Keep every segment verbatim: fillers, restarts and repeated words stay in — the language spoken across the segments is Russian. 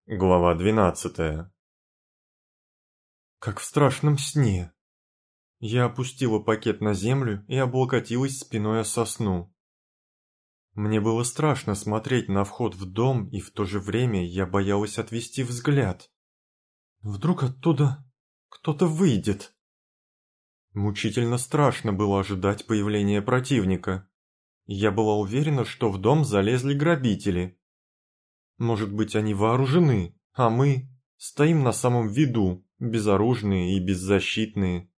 Глава двенадцатая. Как в страшном сне. Я опустила пакет на землю и облокотилась спиной о сосну. Мне было страшно смотреть на вход в дом, и в то же время я боялась отвести взгляд. Вдруг оттуда кто-то выйдет. Мучительно страшно было ожидать появления противника. Я была уверена, что в дом залезли грабители. Может быть, они вооружены, а мы стоим на самом виду, безоружные и беззащитные.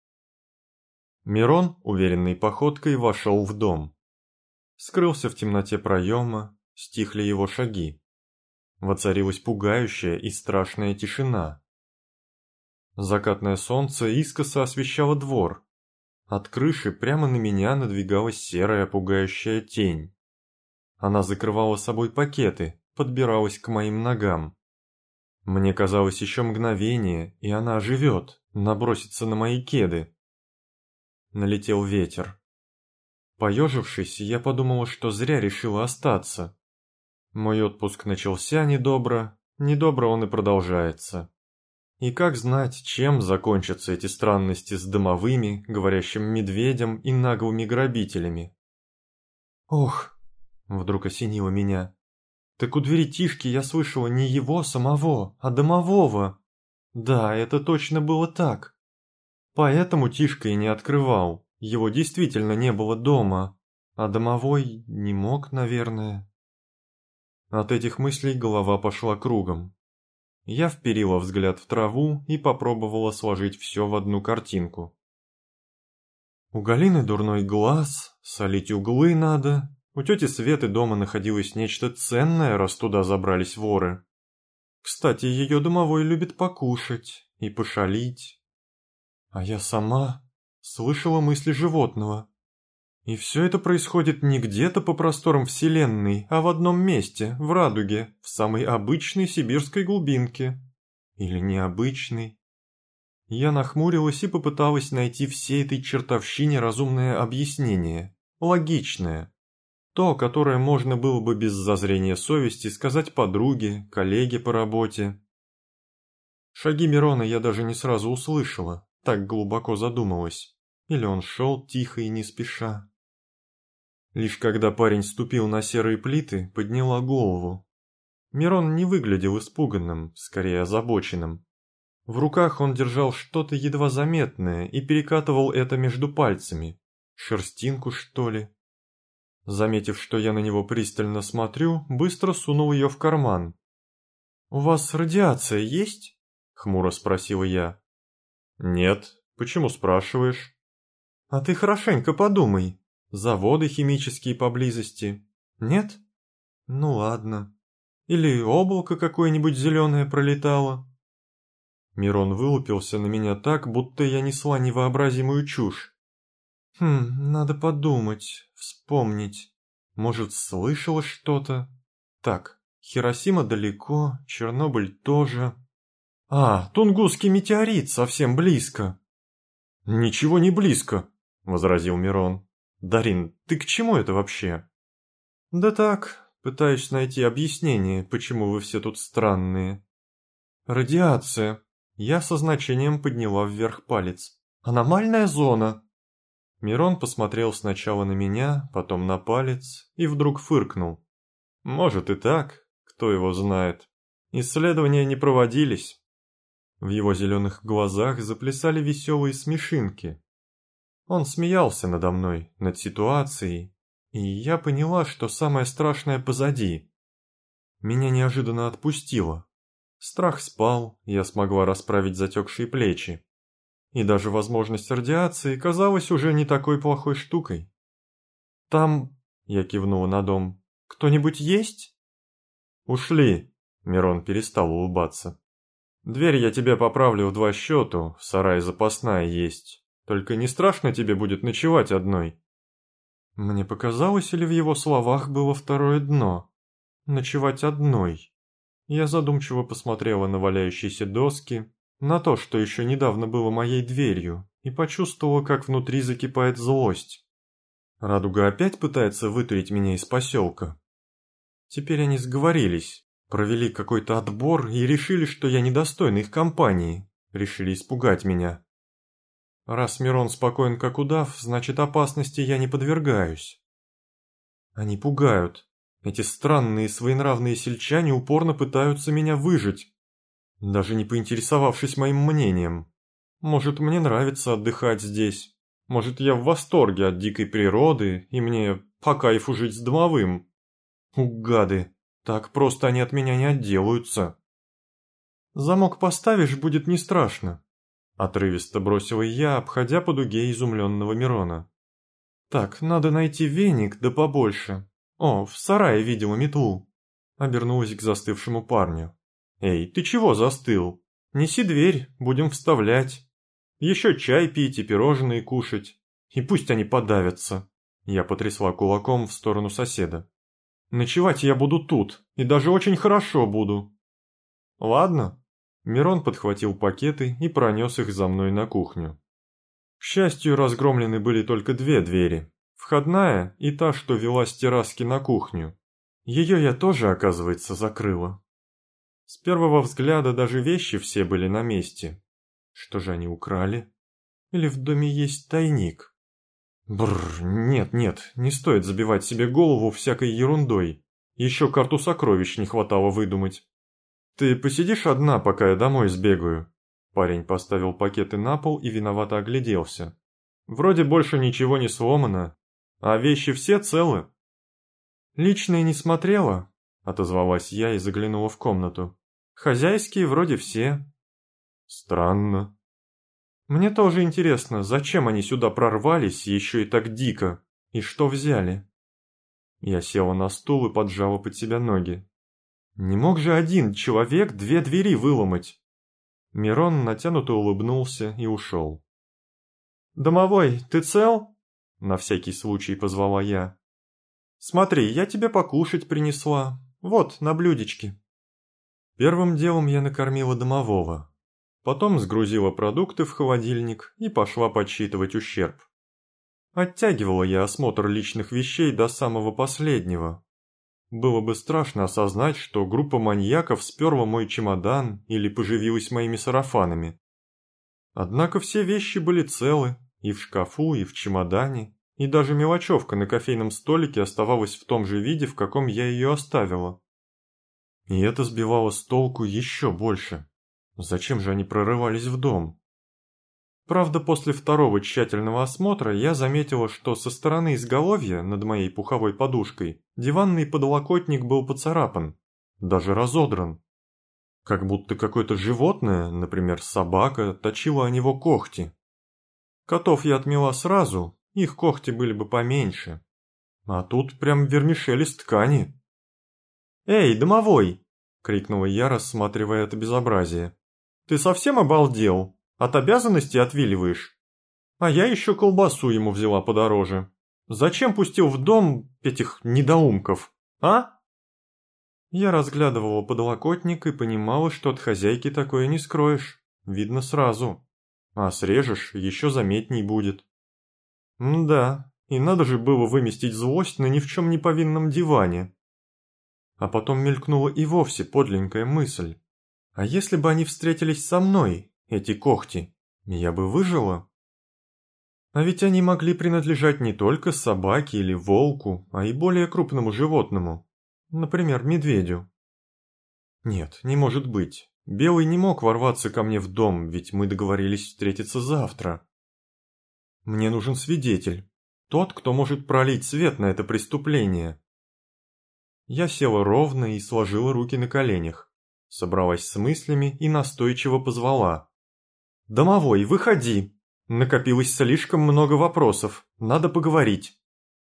Мирон уверенной походкой вошел в дом. Скрылся в темноте проема, стихли его шаги. Воцарилась пугающая и страшная тишина. Закатное солнце искоса освещало двор. От крыши прямо на меня надвигалась серая пугающая тень. Она закрывала собой пакеты, подбиралась к моим ногам. Мне казалось еще мгновение, и она оживет, набросится на мои кеды. Налетел ветер. Поежившись, я подумала, что зря решила остаться. Мой отпуск начался недобро, недобро он и продолжается. И как знать, чем закончатся эти странности с домовыми, говорящим медведем и наглыми грабителями. Ох, вдруг осенило меня. Так у двери Тишки я слышала не его самого, а домового. Да, это точно было так. Поэтому Тишка и не открывал, его действительно не было дома, а домовой не мог, наверное. От этих мыслей голова пошла кругом. Я вперила взгляд в траву и попробовала сложить все в одну картинку. У Галины дурной глаз, солить углы надо. У тети Светы дома находилось нечто ценное, раз туда забрались воры. Кстати, ее домовой любит покушать и пошалить. А я сама слышала мысли животного. И все это происходит не где-то по просторам вселенной, а в одном месте, в радуге, в самой обычной сибирской глубинке. Или необычной. Я нахмурилась и попыталась найти всей этой чертовщине разумное объяснение, логичное. То, которое можно было бы без зазрения совести сказать подруге, коллеге по работе. Шаги Мирона я даже не сразу услышала, так глубоко задумалась. Или он шел тихо и не спеша. Лишь когда парень ступил на серые плиты, подняла голову. Мирон не выглядел испуганным, скорее озабоченным. В руках он держал что-то едва заметное и перекатывал это между пальцами. Шерстинку, что ли? Заметив, что я на него пристально смотрю, быстро сунул ее в карман. «У вас радиация есть?» — хмуро спросила я. «Нет. Почему спрашиваешь?» «А ты хорошенько подумай. Заводы химические поблизости. Нет? Ну ладно. Или облако какое-нибудь зеленое пролетало?» Мирон вылупился на меня так, будто я несла невообразимую чушь. Хм, надо подумать, вспомнить. Может, слышала что-то? Так, Хиросима далеко, Чернобыль тоже. А, Тунгусский метеорит совсем близко. Ничего не близко, возразил Мирон. Дарин, ты к чему это вообще? Да так, пытаюсь найти объяснение, почему вы все тут странные. Радиация. Я со значением подняла вверх палец. Аномальная зона. Мирон посмотрел сначала на меня, потом на палец и вдруг фыркнул. Может и так, кто его знает. Исследования не проводились. В его зеленых глазах заплясали веселые смешинки. Он смеялся надо мной, над ситуацией, и я поняла, что самое страшное позади. Меня неожиданно отпустило. Страх спал, я смогла расправить затекшие плечи. И даже возможность радиации казалась уже не такой плохой штукой. «Там...» — я кивнула на дом. «Кто-нибудь есть?» «Ушли», — Мирон перестал улыбаться. «Дверь я тебе поправлю в два счету, в сарае запасная есть. Только не страшно тебе будет ночевать одной?» Мне показалось, или в его словах было второе дно. «Ночевать одной». Я задумчиво посмотрела на валяющиеся доски, на то, что еще недавно было моей дверью, и почувствовала, как внутри закипает злость. Радуга опять пытается вытурить меня из поселка. Теперь они сговорились, Провели какой-то отбор и решили, что я недостойна их компании. Решили испугать меня. Раз Мирон спокоен как удав, значит опасности я не подвергаюсь. Они пугают. Эти странные своенравные сельчане упорно пытаются меня выжить, даже не поинтересовавшись моим мнением. Может, мне нравится отдыхать здесь. Может, я в восторге от дикой природы, и мне по кайфу жить с домовым. У, гады, так просто они от меня не отделаются. Замок поставишь, будет не страшно. Отрывисто бросила я, обходя по дуге изумленного Мирона. Так, надо найти веник, да побольше. О, в сарае видела метлу. Обернулась к застывшему парню. Эй, ты чего застыл? Неси дверь, будем вставлять. Еще чай пить и пирожные кушать. И пусть они подавятся. Я потрясла кулаком в сторону соседа. Ночевать я буду тут, и даже очень хорошо буду. Ладно. Мирон подхватил пакеты и пронес их за мной на кухню. К счастью, разгромлены были только две двери. Входная и та, что вела с терраски на кухню. Ее я тоже, оказывается, закрыла. С первого взгляда даже вещи все были на месте. Что же они украли? Или в доме есть тайник? Бррр, нет, нет, не стоит забивать себе голову всякой ерундой. Еще карту сокровищ не хватало выдумать. Ты посидишь одна, пока я домой сбегаю? Парень поставил пакеты на пол и виновато огляделся. Вроде больше ничего не сломано, а вещи все целы. Личные не смотрела, отозвалась я и заглянула в комнату. Хозяйские вроде все. Странно. Мне тоже интересно, зачем они сюда прорвались еще и так дико, и что взяли? Я села на стул и поджала под себя ноги. Не мог же один человек две двери выломать. Мирон натянуто улыбнулся и ушел. «Домовой, ты цел?» — на всякий случай позвала я. «Смотри, я тебе покушать принесла. Вот, на блюдечке». Первым делом я накормила домового. Потом сгрузила продукты в холодильник и пошла подсчитывать ущерб. Оттягивала я осмотр личных вещей до самого последнего. Было бы страшно осознать, что группа маньяков сперла мой чемодан или поживилась моими сарафанами. Однако все вещи были целы, и в шкафу, и в чемодане, и даже мелочевка на кофейном столике оставалась в том же виде, в каком я ее оставила. И это сбивало с толку еще больше. Зачем же они прорывались в дом? Правда, после второго тщательного осмотра я заметила, что со стороны изголовья над моей пуховой подушкой диванный подлокотник был поцарапан, даже разодран. Как будто какое-то животное, например, собака, точило о него когти. Котов я отмела сразу, их когти были бы поменьше. А тут прям вермишель из ткани. «Эй, домовой!» — крикнула я, рассматривая это безобразие. «Ты совсем обалдел? От обязанностей отвиливаешь? А я еще колбасу ему взяла подороже. Зачем пустил в дом этих недоумков, а?» Я разглядывала подлокотник и понимала, что от хозяйки такое не скроешь. Видно сразу. А срежешь, еще заметней будет. М-да, и надо же было выместить злость на ни в чем не повинном диване. А потом мелькнула и вовсе подленькая мысль. А если бы они встретились со мной, эти когти, я бы выжила? А ведь они могли принадлежать не только собаке или волку, а и более крупному животному, например, медведю. Нет, не может быть. Белый не мог ворваться ко мне в дом, ведь мы договорились встретиться завтра. Мне нужен свидетель, тот, кто может пролить свет на это преступление. Я села ровно и сложила руки на коленях, собралась с мыслями и настойчиво позвала. «Домовой, выходи! Накопилось слишком много вопросов, надо поговорить».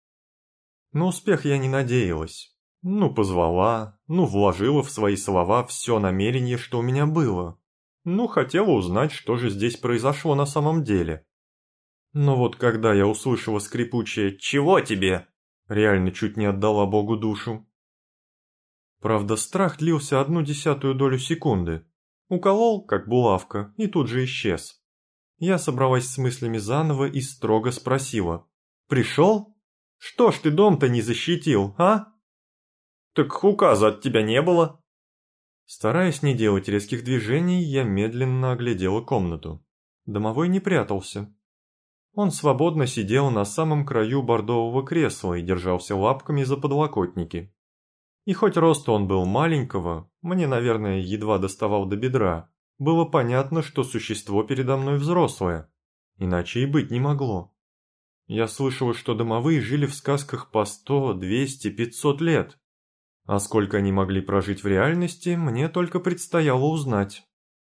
На успех я не надеялась. Ну, позвала, ну, вложила в свои слова все намерение, что у меня было. Ну, хотела узнать, что же здесь произошло на самом деле. Но вот когда я услышала скрипучее «Чего тебе?», реально чуть не отдала Богу душу. Правда, страх длился одну десятую долю секунды. Уколол, как булавка, и тут же исчез. Я собралась с мыслями заново и строго спросила. «Пришел? Что ж ты дом-то не защитил, а?» «Так указа от тебя не было». Стараясь не делать резких движений, я медленно оглядела комнату. Домовой не прятался. Он свободно сидел на самом краю бордового кресла и держался лапками за подлокотники. И хоть рост он был маленького, мне, наверное, едва доставал до бедра, было понятно, что существо передо мной взрослое, иначе и быть не могло. Я слышала, что домовые жили в сказках по сто, двести, пятьсот лет. А сколько они могли прожить в реальности, мне только предстояло узнать.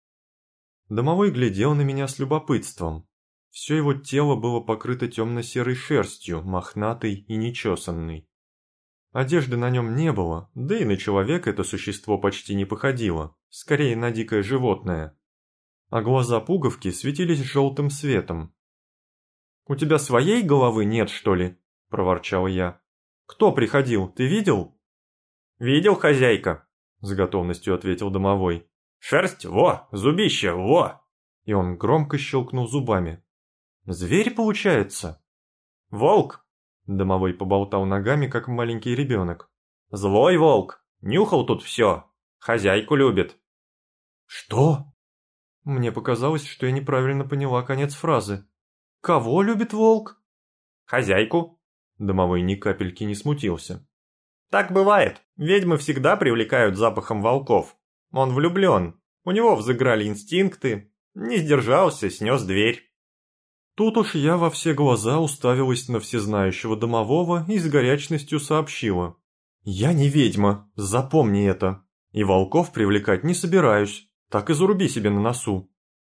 Домовой глядел на меня с любопытством. Все его тело было покрыто темно-серой шерстью, мохнатой и нечесанной. Одежды на нем не было, да и на человека это существо почти не походило, скорее на дикое животное. А глаза-пуговки светились желтым светом. «У тебя своей головы нет, что ли?» – проворчал я. «Кто приходил, ты видел?» «Видел, хозяйка», – с готовностью ответил домовой. «Шерсть, во, зубище, во!» И он громко щелкнул зубами. «Зверь, получается?» «Волк!» – домовой поболтал ногами, как маленький ребенок. «Злой волк! Нюхал тут все! Хозяйку любит!» «Что?» Мне показалось, что я неправильно поняла конец фразы. «Кого любит волк?» «Хозяйку!» Домовой ни капельки не смутился. «Так бывает. Ведьмы всегда привлекают запахом волков. Он влюблен. У него взыграли инстинкты. Не сдержался, снес дверь». Тут уж я во все глаза уставилась на всезнающего домового и с горячностью сообщила. «Я не ведьма, запомни это. И волков привлекать не собираюсь. Так и заруби себе на носу».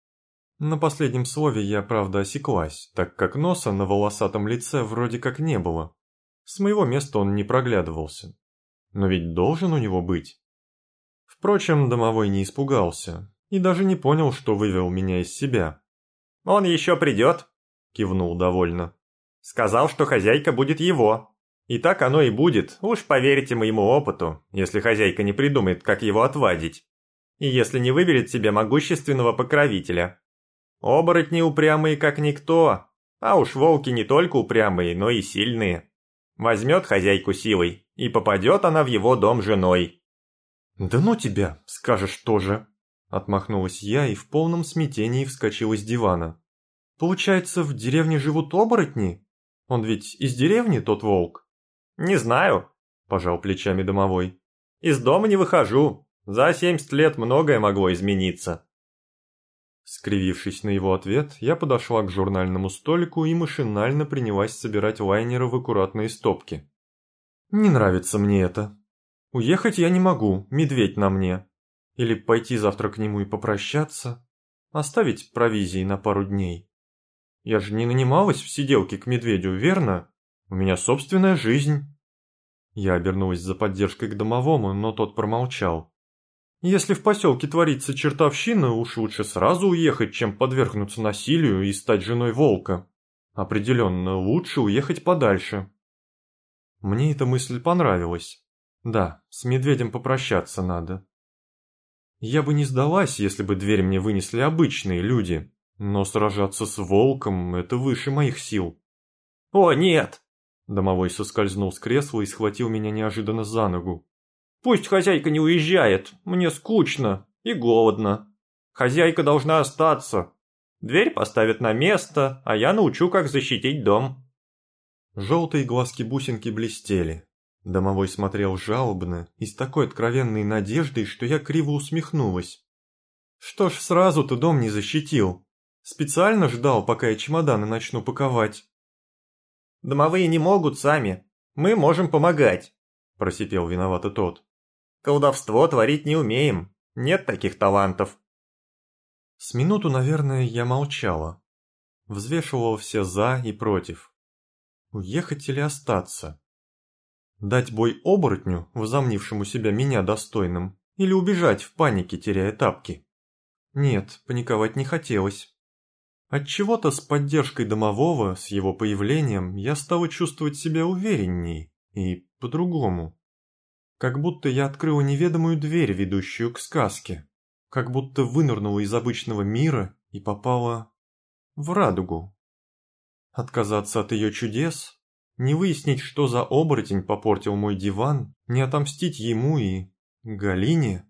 На последнем слове я, правда, осеклась, так как носа на волосатом лице вроде как не было. С моего места он не проглядывался. Но ведь должен у него быть. Впрочем, домовой не испугался и даже не понял, что вывел меня из себя. «Он еще придет», — кивнул довольно. «Сказал, что хозяйка будет его. И так оно и будет, уж поверьте моему опыту, если хозяйка не придумает, как его отвадить. И если не выберет себе могущественного покровителя. Оборотни упрямые как никто, а уж волки не только упрямые, но и сильные. Возьмет хозяйку силой, и попадет она в его дом женой». «Да ну тебя, скажешь тоже», — отмахнулась я и в полном смятении вскочила с дивана. «Получается, в деревне живут оборотни? Он ведь из деревни, тот волк?» «Не знаю», — пожал плечами домовой. «Из дома не выхожу. За семьдесят лет многое могло измениться». Скривившись на его ответ, я подошла к журнальному столику и машинально принялась собирать лайнеры в аккуратные стопки. «Не нравится мне это. Уехать я не могу, медведь на мне. Или пойти завтра к нему и попрощаться. Оставить провизии на пару дней. Я же не нанималась в сиделке к медведю, верно? У меня собственная жизнь». Я обернулась за поддержкой к домовому, но тот промолчал. «Если в поселке творится чертовщина, уж лучше сразу уехать, чем подвергнуться насилию и стать женой волка. Определенно, лучше уехать подальше». Мне эта мысль понравилась. Да, с медведем попрощаться надо. Я бы не сдалась, если бы дверь мне вынесли обычные люди, но сражаться с волком – это выше моих сил. «О, нет!» Домовой соскользнул с кресла и схватил меня неожиданно за ногу. «Пусть хозяйка не уезжает, мне скучно и голодно. Хозяйка должна остаться. Дверь поставят на место, а я научу, как защитить дом». Желтые глазки-бусинки блестели. Домовой смотрел жалобно и с такой откровенной надеждой, что я криво усмехнулась. «Что ж сразу ты дом не защитил? Специально ждал, пока я чемоданы начну паковать?» «Домовые не могут сами. Мы можем помогать», – просипел виновато тот. «Колдовство творить не умеем. Нет таких талантов». С минуту, наверное, я молчала. Взвешивала все «за» и «против». Уехать или остаться? Дать бой оборотню, возомнившему себя меня достойным, или убежать в панике, теряя тапки? Нет, паниковать не хотелось. Отчего-то с поддержкой домового, с его появлением, я стала чувствовать себя уверенней и по-другому. Как будто я открыла неведомую дверь, ведущую к сказке. Как будто вынырнула из обычного мира и попала в радугу. Отказаться от ее чудес, не выяснить, что за оборотень попортил мой диван, не отомстить ему и Галине.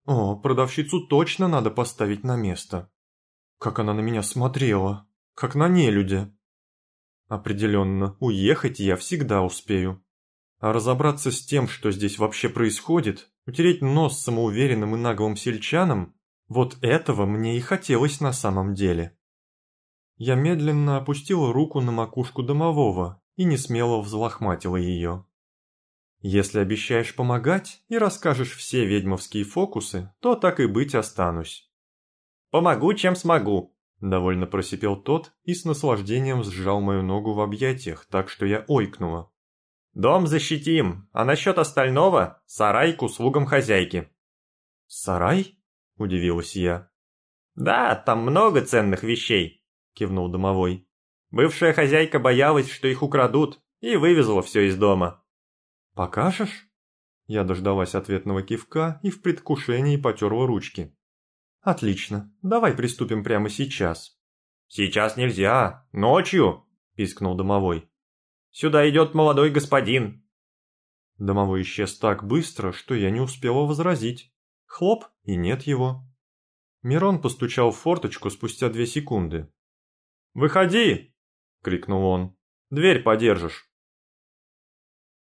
О, продавщицу точно надо поставить на место. Как она на меня смотрела, как на нелюдя. Определенно, уехать я всегда успею. А разобраться с тем, что здесь вообще происходит, утереть нос самоуверенным и наглым сельчанам, вот этого мне и хотелось на самом деле. Я медленно опустила руку на макушку домового и несмело взлохматила ее. Если обещаешь помогать и расскажешь все ведьмовские фокусы, то так и быть останусь. Помогу, чем смогу, довольно просипел тот и с наслаждением сжал мою ногу в объятиях, так что я ойкнула. Дом защитим, а насчет остального – сарай к услугам хозяйки. Сарай? Удивилась я. Да, там много ценных вещей, кивнул домовой. Бывшая хозяйка боялась, что их украдут, и вывезла все из дома. «Покажешь?» Я дождалась ответного кивка и в предвкушении потерла ручки. «Отлично, давай приступим прямо сейчас». «Сейчас нельзя, ночью!» – пискнул домовой. «Сюда идет молодой господин». Домовой исчез так быстро, что я не успела возразить. Хлоп, и нет его. Мирон постучал в форточку спустя две секунды. «Выходи!» – крикнул он. «Дверь подержишь».